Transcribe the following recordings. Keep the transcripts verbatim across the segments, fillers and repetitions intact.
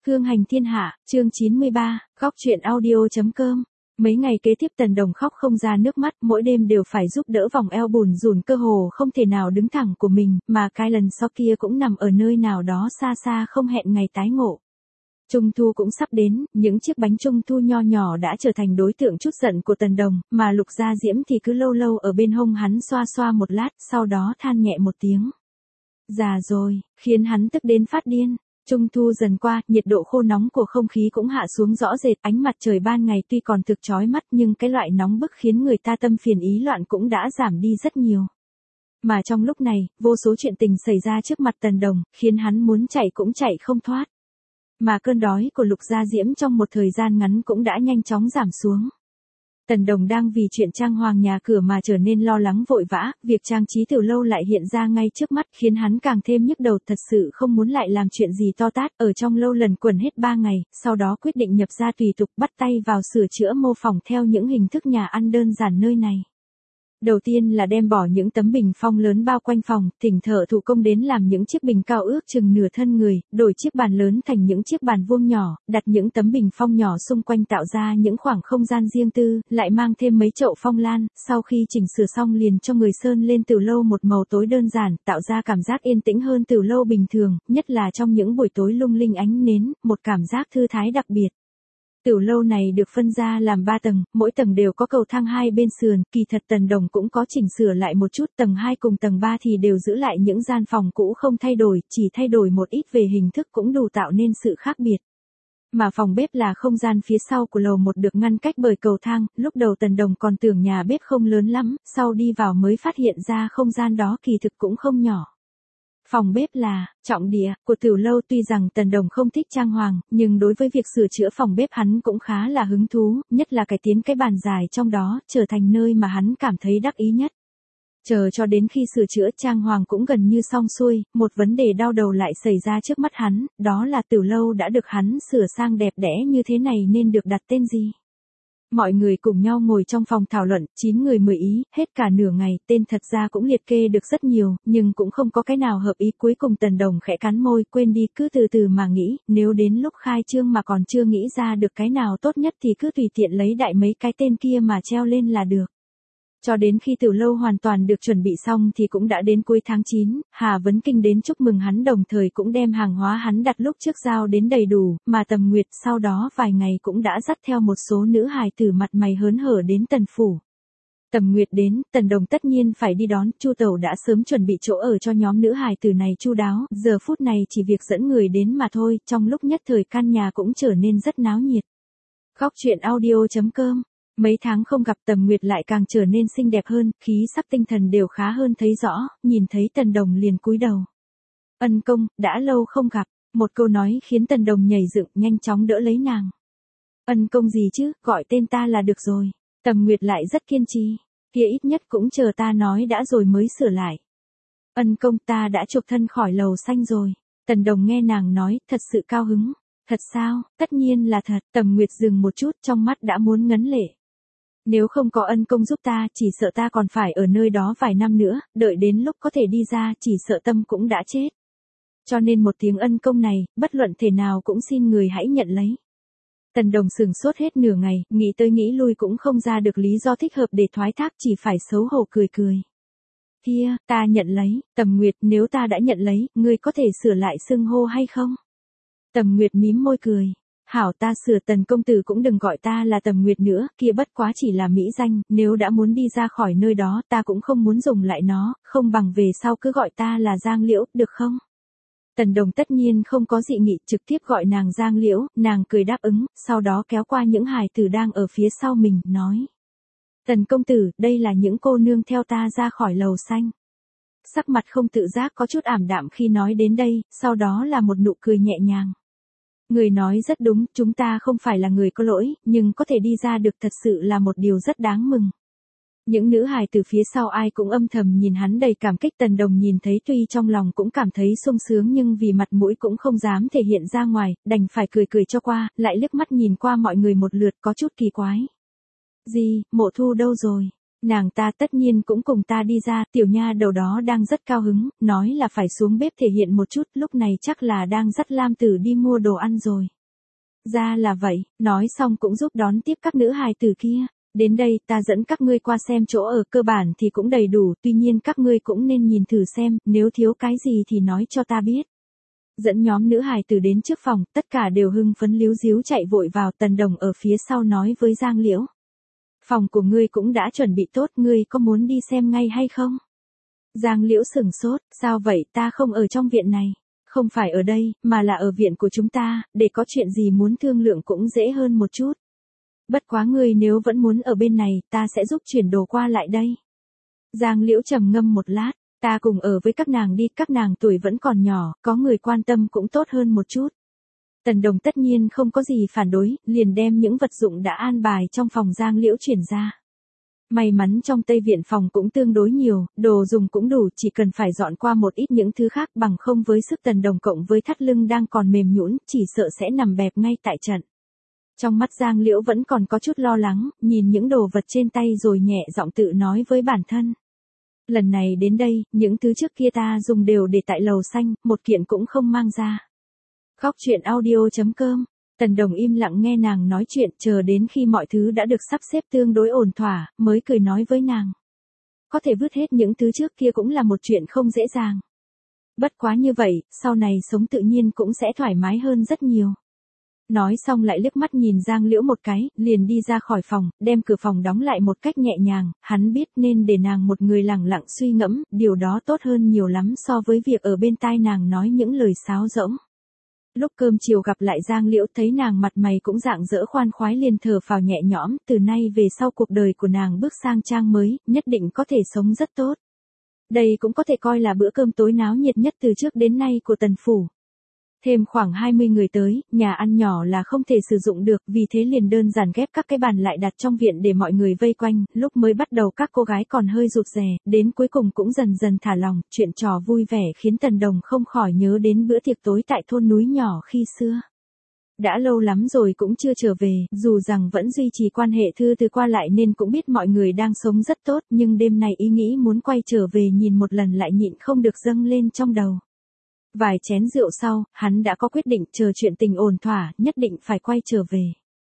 Hương hành thiên hạ, chương chín mươi ba, góc truyện audio.com. Mấy ngày kế tiếp Tần Đồng khóc không ra nước mắt, mỗi đêm đều phải giúp đỡ vòng eo bùn rùn cơ hồ không thể nào đứng thẳng của mình, mà cái lần sau kia cũng nằm ở nơi nào đó xa xa không hẹn ngày tái ngộ. Trung thu cũng sắp đến, những chiếc bánh trung thu nho nhỏ đã trở thành đối tượng trút giận của Tần Đồng, mà Lục Gia Diễm thì cứ lâu lâu ở bên hông hắn xoa xoa một lát, sau đó than nhẹ một tiếng. Già rồi, khiến hắn tức đến phát điên. Trung thu dần qua, nhiệt độ khô nóng của không khí cũng hạ xuống rõ rệt, ánh mặt trời ban ngày tuy còn thực chói mắt nhưng cái loại nóng bức khiến người ta tâm phiền ý loạn cũng đã giảm đi rất nhiều. Mà trong lúc này, vô số chuyện tình xảy ra trước mặt Tần Đồng, khiến hắn muốn chạy cũng chạy không thoát. Mà cơn đói của Lục Gia Diễm trong một thời gian ngắn cũng đã nhanh chóng giảm xuống. Tần Đồng đang vì chuyện trang hoàng nhà cửa mà trở nên lo lắng vội vã, việc trang trí từ lâu lại hiện ra ngay trước mắt khiến hắn càng thêm nhức đầu, thật sự không muốn lại làm chuyện gì to tát, ở trong lâu lần quần hết ba ngày, sau đó quyết định nhập gia tùy tục bắt tay vào sửa chữa mô phỏng theo những hình thức nhà ăn đơn giản nơi này. Đầu tiên là đem bỏ những tấm bình phong lớn bao quanh phòng, thỉnh thợ thủ công đến làm những chiếc bình cao ước chừng nửa thân người, đổi chiếc bàn lớn thành những chiếc bàn vuông nhỏ, đặt những tấm bình phong nhỏ xung quanh tạo ra những khoảng không gian riêng tư, lại mang thêm mấy chậu phong lan, sau khi chỉnh sửa xong liền cho người sơn lên tửu lâu một màu tối đơn giản, tạo ra cảm giác yên tĩnh hơn tửu lâu bình thường, nhất là trong những buổi tối lung linh ánh nến, một cảm giác thư thái đặc biệt. Tửu lâu này được phân ra làm ba tầng, mỗi tầng đều có cầu thang hai bên sườn, kỳ thật Tần Đồng cũng có chỉnh sửa lại một chút, tầng hai cùng tầng ba thì đều giữ lại những gian phòng cũ không thay đổi, chỉ thay đổi một ít về hình thức cũng đủ tạo nên sự khác biệt. Mà phòng bếp là không gian phía sau của lầu một được ngăn cách bởi cầu thang, lúc đầu Tần Đồng còn tưởng nhà bếp không lớn lắm, sau đi vào mới phát hiện ra không gian đó kỳ thực cũng không nhỏ. Phòng bếp là trọng địa của tửu lâu, tuy rằng Tần Đồng không thích trang hoàng, nhưng đối với việc sửa chữa phòng bếp hắn cũng khá là hứng thú, nhất là cải tiến cái bàn dài trong đó, trở thành nơi mà hắn cảm thấy đắc ý nhất. Chờ cho đến khi sửa chữa trang hoàng cũng gần như xong xuôi, một vấn đề đau đầu lại xảy ra trước mắt hắn, đó là tửu lâu đã được hắn sửa sang đẹp đẽ như thế này nên được đặt tên gì? Mọi người cùng nhau ngồi trong phòng thảo luận, chín người mười ý, hết cả nửa ngày, tên thật ra cũng liệt kê được rất nhiều, nhưng cũng không có cái nào hợp ý, cuối cùng Tần Đồng khẽ cắn môi, quên đi, cứ từ từ mà nghĩ, nếu đến lúc khai trương mà còn chưa nghĩ ra được cái nào tốt nhất thì cứ tùy tiện lấy đại mấy cái tên kia mà treo lên là được. Cho đến khi tửu lâu hoàn toàn được chuẩn bị xong thì cũng đã đến cuối tháng chín, Hà Vấn Kinh đến chúc mừng hắn, đồng thời cũng đem hàng hóa hắn đặt lúc trước giao đến đầy đủ, mà Tầm Nguyệt sau đó vài ngày cũng đã dắt theo một số nữ hài tử mặt mày hớn hở đến Tần phủ. Tầm Nguyệt đến, Tần Đồng tất nhiên phải đi đón, Chu Tẩu đã sớm chuẩn bị chỗ ở cho nhóm nữ hài tử này chu đáo, giờ phút này chỉ việc dẫn người đến mà thôi, trong lúc nhất thời căn nhà cũng trở nên rất náo nhiệt. Góc truyện audio.com. Mấy tháng không gặp Tầm Nguyệt lại càng trở nên xinh đẹp hơn, khí sắc tinh thần đều khá hơn thấy rõ, nhìn thấy Tần Đồng liền cúi đầu. Ân công, đã lâu không gặp, một câu nói khiến Tần Đồng nhảy dựng, nhanh chóng đỡ lấy nàng. Ân công gì chứ, gọi tên ta là được rồi. Tầm Nguyệt lại rất kiên trì, kia ít nhất cũng chờ ta nói đã rồi mới sửa lại. Ân công, ta đã chuộc thân khỏi lầu xanh rồi. Tần Đồng nghe nàng nói, thật sự cao hứng. Thật sao, tất nhiên là thật. Tầm Nguyệt dừng một chút, trong mắt đã muốn ngấn lệ. Nếu không có ân công giúp ta, chỉ sợ ta còn phải ở nơi đó vài năm nữa, đợi đến lúc có thể đi ra, chỉ sợ tâm cũng đã chết. Cho nên một tiếng ân công này, bất luận thể nào cũng xin người hãy nhận lấy. Tần Đồng sửng sốt hết nửa ngày, nghĩ tới nghĩ lui cũng không ra được lý do thích hợp để thoái thác, chỉ phải xấu hổ cười cười. Kia, ta nhận lấy. Tầm Nguyệt, nếu ta đã nhận lấy, ngươi có thể sửa lại xưng hô hay không? Tầm Nguyệt mím môi cười. Hảo, ta sửa, Tần công tử cũng đừng gọi ta là Tầm Nguyệt nữa, kia bất quá chỉ là mỹ danh, nếu đã muốn đi ra khỏi nơi đó ta cũng không muốn dùng lại nó, không bằng về sau cứ gọi ta là Giang Liễu, được không? Tần Đồng tất nhiên không có dị nghị, trực tiếp gọi nàng Giang Liễu, nàng cười đáp ứng, sau đó kéo qua những hài tử đang ở phía sau mình, nói. Tần công tử, đây là những cô nương theo ta ra khỏi lầu xanh. Sắc mặt không tự giác có chút ảm đạm khi nói đến đây, sau đó là một nụ cười nhẹ nhàng. Người nói rất đúng, chúng ta không phải là người có lỗi, nhưng có thể đi ra được thật sự là một điều rất đáng mừng. Những nữ hài từ phía sau ai cũng âm thầm nhìn hắn đầy cảm kích. Tần Đồng nhìn thấy tuy trong lòng cũng cảm thấy sung sướng nhưng vì mặt mũi cũng không dám thể hiện ra ngoài, đành phải cười cười cho qua, lại liếc mắt nhìn qua mọi người một lượt có chút kỳ quái. Gì, Mộ Thu đâu rồi? Nàng ta tất nhiên cũng cùng ta đi ra, tiểu nha đầu đó đang rất cao hứng, nói là phải xuống bếp thể hiện một chút, lúc này chắc là đang dắt Lam Tử đi mua đồ ăn rồi. Ra là vậy, nói xong cũng giúp đón tiếp các nữ hài tử kia. Đến đây ta dẫn các ngươi qua xem chỗ ở, cơ bản thì cũng đầy đủ, tuy nhiên các ngươi cũng nên nhìn thử xem, nếu thiếu cái gì thì nói cho ta biết. Dẫn nhóm nữ hài tử đến trước phòng, tất cả đều hưng phấn líu díu chạy vội vào, Tần Đồng ở phía sau nói với Giang Liễu. Phòng của ngươi cũng đã chuẩn bị tốt, ngươi có muốn đi xem ngay hay không? Giang Liễu sửng sốt, sao vậy, ta không ở trong viện này. Không phải ở đây, mà là ở viện của chúng ta, để có chuyện gì muốn thương lượng cũng dễ hơn một chút. Bất quá ngươi nếu vẫn muốn ở bên này, ta sẽ giúp chuyển đồ qua lại đây. Giang Liễu trầm ngâm một lát, ta cùng ở với các nàng đi, các nàng tuổi vẫn còn nhỏ, có người quan tâm cũng tốt hơn một chút. Tần Đồng tất nhiên không có gì phản đối, liền đem những vật dụng đã an bài trong phòng Giang Liễu chuyển ra. May mắn trong Tây Viện phòng cũng tương đối nhiều, đồ dùng cũng đủ, chỉ cần phải dọn qua một ít những thứ khác, bằng không với sức Tần Đồng cộng với thắt lưng đang còn mềm nhũn, chỉ sợ sẽ nằm bẹp ngay tại trận. Trong mắt Giang Liễu vẫn còn có chút lo lắng, nhìn những đồ vật trên tay rồi nhẹ giọng tự nói với bản thân. Lần này đến đây, những thứ trước kia ta dùng đều để tại lầu xanh, một kiện cũng không mang ra. Góc truyện audio chấm com. Tần Đồng im lặng nghe nàng nói chuyện, chờ đến khi mọi thứ đã được sắp xếp tương đối ổn thỏa, mới cười nói với nàng. Có thể vứt hết những thứ trước kia cũng là một chuyện không dễ dàng. Bất quá như vậy, sau này sống tự nhiên cũng sẽ thoải mái hơn rất nhiều. Nói xong lại liếc mắt nhìn Giang Liễu một cái, liền đi ra khỏi phòng, đem cửa phòng đóng lại một cách nhẹ nhàng, hắn biết nên để nàng một người lặng lặng suy ngẫm, điều đó tốt hơn nhiều lắm so với việc ở bên tai nàng nói những lời sáo rỗng. Lúc cơm chiều gặp lại Giang Liễu thấy nàng mặt mày cũng rạng rỡ khoan khoái liền thở phào nhẹ nhõm, từ nay về sau cuộc đời của nàng bước sang trang mới, nhất định có thể sống rất tốt. Đây cũng có thể coi là bữa cơm tối náo nhiệt nhất từ trước đến nay của Tần Phủ. Thêm khoảng hai mươi người tới, nhà ăn nhỏ là không thể sử dụng được, vì thế liền đơn giản ghép các cái bàn lại đặt trong viện để mọi người vây quanh, lúc mới bắt đầu các cô gái còn hơi rụt rè, đến cuối cùng cũng dần dần thả lòng, chuyện trò vui vẻ khiến Tần Đồng không khỏi nhớ đến bữa tiệc tối tại thôn núi nhỏ khi xưa. Đã lâu lắm rồi cũng chưa trở về, dù rằng vẫn duy trì quan hệ thư từ qua lại nên cũng biết mọi người đang sống rất tốt, nhưng đêm nay ý nghĩ muốn quay trở về nhìn một lần lại nhịn không được dâng lên trong đầu. Vài chén rượu sau, hắn đã có quyết định, chờ chuyện tình ổn thỏa, nhất định phải quay trở về.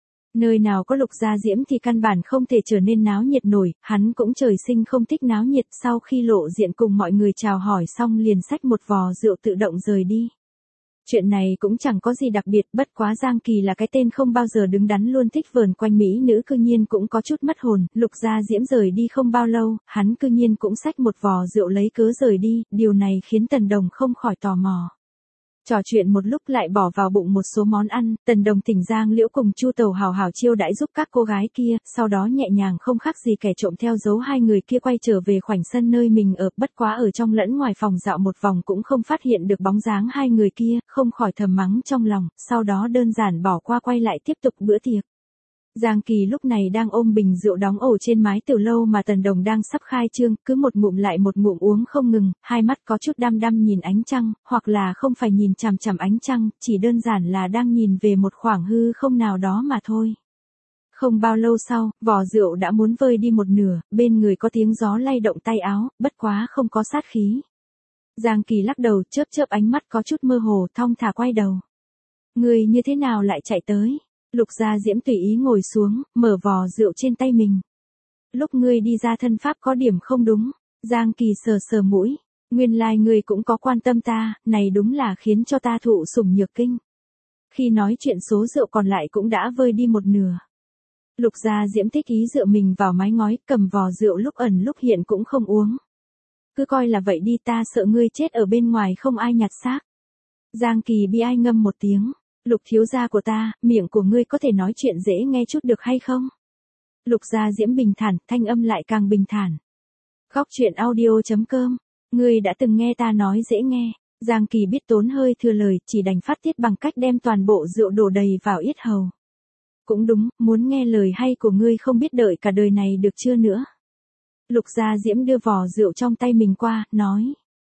Nơi nào có Lục Gia Diễm thì căn bản không thể trở nên náo nhiệt nổi, hắn cũng trời sinh không thích náo nhiệt, sau khi lộ diện cùng mọi người chào hỏi xong liền xách một vò rượu tự động rời đi. Chuyện này cũng chẳng có gì đặc biệt, bất quá Giang Kỳ là cái tên không bao giờ đứng đắn luôn thích vờn quanh mỹ nữ cư nhiên cũng có chút mất hồn, Lục Gia Diễm rời đi không bao lâu, hắn cư nhiên cũng xách một vò rượu lấy cớ rời đi, điều này khiến Tần Đồng không khỏi tò mò. Trò chuyện một lúc lại bỏ vào bụng một số món ăn, Tần Đồng thỉnh Giang Liễu cùng Chu Tẩu hào hào chiêu đãi giúp các cô gái kia, sau đó nhẹ nhàng không khác gì kẻ trộm theo dấu hai người kia quay trở về khoảnh sân nơi mình ở, bất quá ở trong lẫn ngoài phòng dạo một vòng cũng không phát hiện được bóng dáng hai người kia, không khỏi thầm mắng trong lòng, sau đó đơn giản bỏ qua quay lại tiếp tục bữa tiệc. Giang Kỳ lúc này đang ôm bình rượu đóng ổ trên mái tiểu lâu mà Tần Đồng đang sắp khai trương, cứ một ngụm lại một ngụm uống không ngừng, hai mắt có chút đăm đăm nhìn ánh trăng, hoặc là không phải nhìn chằm chằm ánh trăng, chỉ đơn giản là đang nhìn về một khoảng hư không nào đó mà thôi. Không bao lâu sau, vò rượu đã muốn vơi đi một nửa, bên người có tiếng gió lay động tay áo, bất quá không có sát khí. Giang Kỳ lắc đầu, chớp chớp ánh mắt có chút mơ hồ, thong thả quay đầu. Người như thế nào lại chạy tới? Lục Gia Diễm tùy ý ngồi xuống, mở vò rượu trên tay mình. Lúc ngươi đi ra thân pháp có điểm không đúng, Giang Kỳ sờ sờ mũi, nguyên lai ngươi cũng có quan tâm ta, này đúng là khiến cho ta thụ sủng nhược kinh. Khi nói chuyện số rượu còn lại cũng đã vơi đi một nửa. Lục Gia Diễm thích ý dựa mình vào mái ngói, cầm vò rượu lúc ẩn lúc hiện cũng không uống. Cứ coi là vậy đi, ta sợ ngươi chết ở bên ngoài không ai nhặt xác. Giang Kỳ bi ai ngâm một tiếng. Lục thiếu gia của ta, miệng của ngươi có thể nói chuyện dễ nghe chút được hay không? Lục Gia Diễm bình thản, thanh âm lại càng bình thản. Góc truyện audio chấm com, ngươi đã từng nghe ta nói dễ nghe. Giang Kỳ biết tốn hơi thừa lời, chỉ đành phát tiết bằng cách đem toàn bộ rượu đổ đầy vào yết hầu. Cũng đúng, muốn nghe lời hay của ngươi không biết đợi cả đời này được chưa nữa. Lục Gia Diễm đưa vò rượu trong tay mình qua, nói.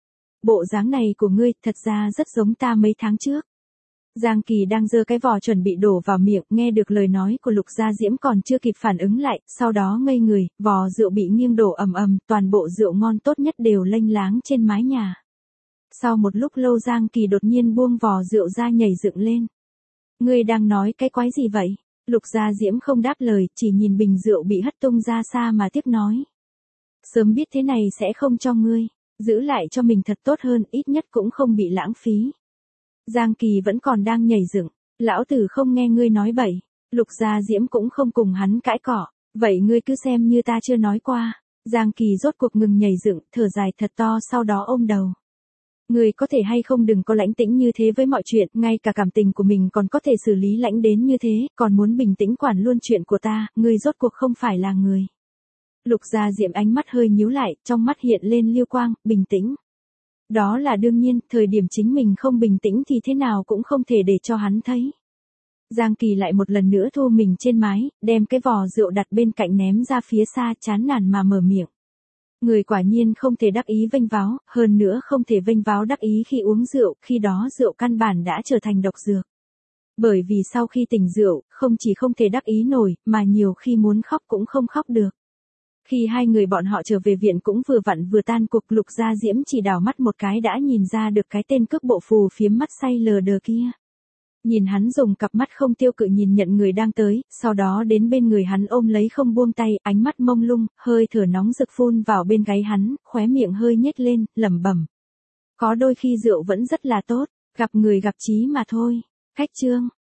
Bộ dáng này của ngươi thật ra rất giống ta mấy tháng trước. Giang Kỳ đang giơ cái vò chuẩn bị đổ vào miệng, nghe được lời nói của Lục Gia Diễm còn chưa kịp phản ứng lại, sau đó ngây người, vò rượu bị nghiêng đổ ầm ầm, toàn bộ rượu ngon tốt nhất đều lênh láng trên mái nhà. Sau một lúc lâu Giang Kỳ đột nhiên buông vò rượu ra nhảy dựng lên. Ngươi đang nói cái quái gì vậy? Lục Gia Diễm không đáp lời, chỉ nhìn bình rượu bị hất tung ra xa mà tiếp nói. Sớm biết thế này sẽ không cho ngươi, giữ lại cho mình thật tốt hơn, ít nhất cũng không bị lãng phí. Giang Kỳ vẫn còn đang nhảy dựng, lão tử không nghe ngươi nói bậy. Lục Gia Diễm cũng không cùng hắn cãi cọ, vậy ngươi cứ xem như ta chưa nói qua. Giang Kỳ rốt cuộc ngừng nhảy dựng, thở dài thật to sau đó ôm đầu. Ngươi có thể hay không đừng có lãnh tĩnh như thế với mọi chuyện, ngay cả cảm tình của mình còn có thể xử lý lãnh đến như thế, còn muốn bình tĩnh quản luôn chuyện của ta, ngươi rốt cuộc không phải là người. Lục Gia Diệm ánh mắt hơi nhíu lại, trong mắt hiện lên liêu quang, bình tĩnh. Đó là đương nhiên, thời điểm chính mình không bình tĩnh thì thế nào cũng không thể để cho hắn thấy. Giang Kỳ lại một lần nữa thu mình trên mái, đem cái vò rượu đặt bên cạnh ném ra phía xa, chán nản mà mở miệng. Người quả nhiên không thể đắc ý vênh váo, hơn nữa không thể vênh váo đắc ý khi uống rượu, khi đó rượu căn bản đã trở thành độc dược. Bởi vì sau khi tỉnh rượu, không chỉ không thể đắc ý nổi, mà nhiều khi muốn khóc cũng không khóc được. Khi hai người bọn họ trở về viện cũng vừa vặn vừa tan cuộc, Lục Gia Diễm chỉ đảo mắt một cái đã nhìn ra được cái tên cước bộ phù phiếm mắt say lờ đờ kia. Nhìn hắn dùng cặp mắt không tiêu cự nhìn nhận người đang tới, sau đó đến bên người hắn ôm lấy không buông tay, ánh mắt mông lung, hơi thở nóng rực phun vào bên gáy hắn, khóe miệng hơi nhếch lên, lẩm bẩm. Có đôi khi rượu vẫn rất là tốt, gặp người gặp chí mà thôi. Khách chương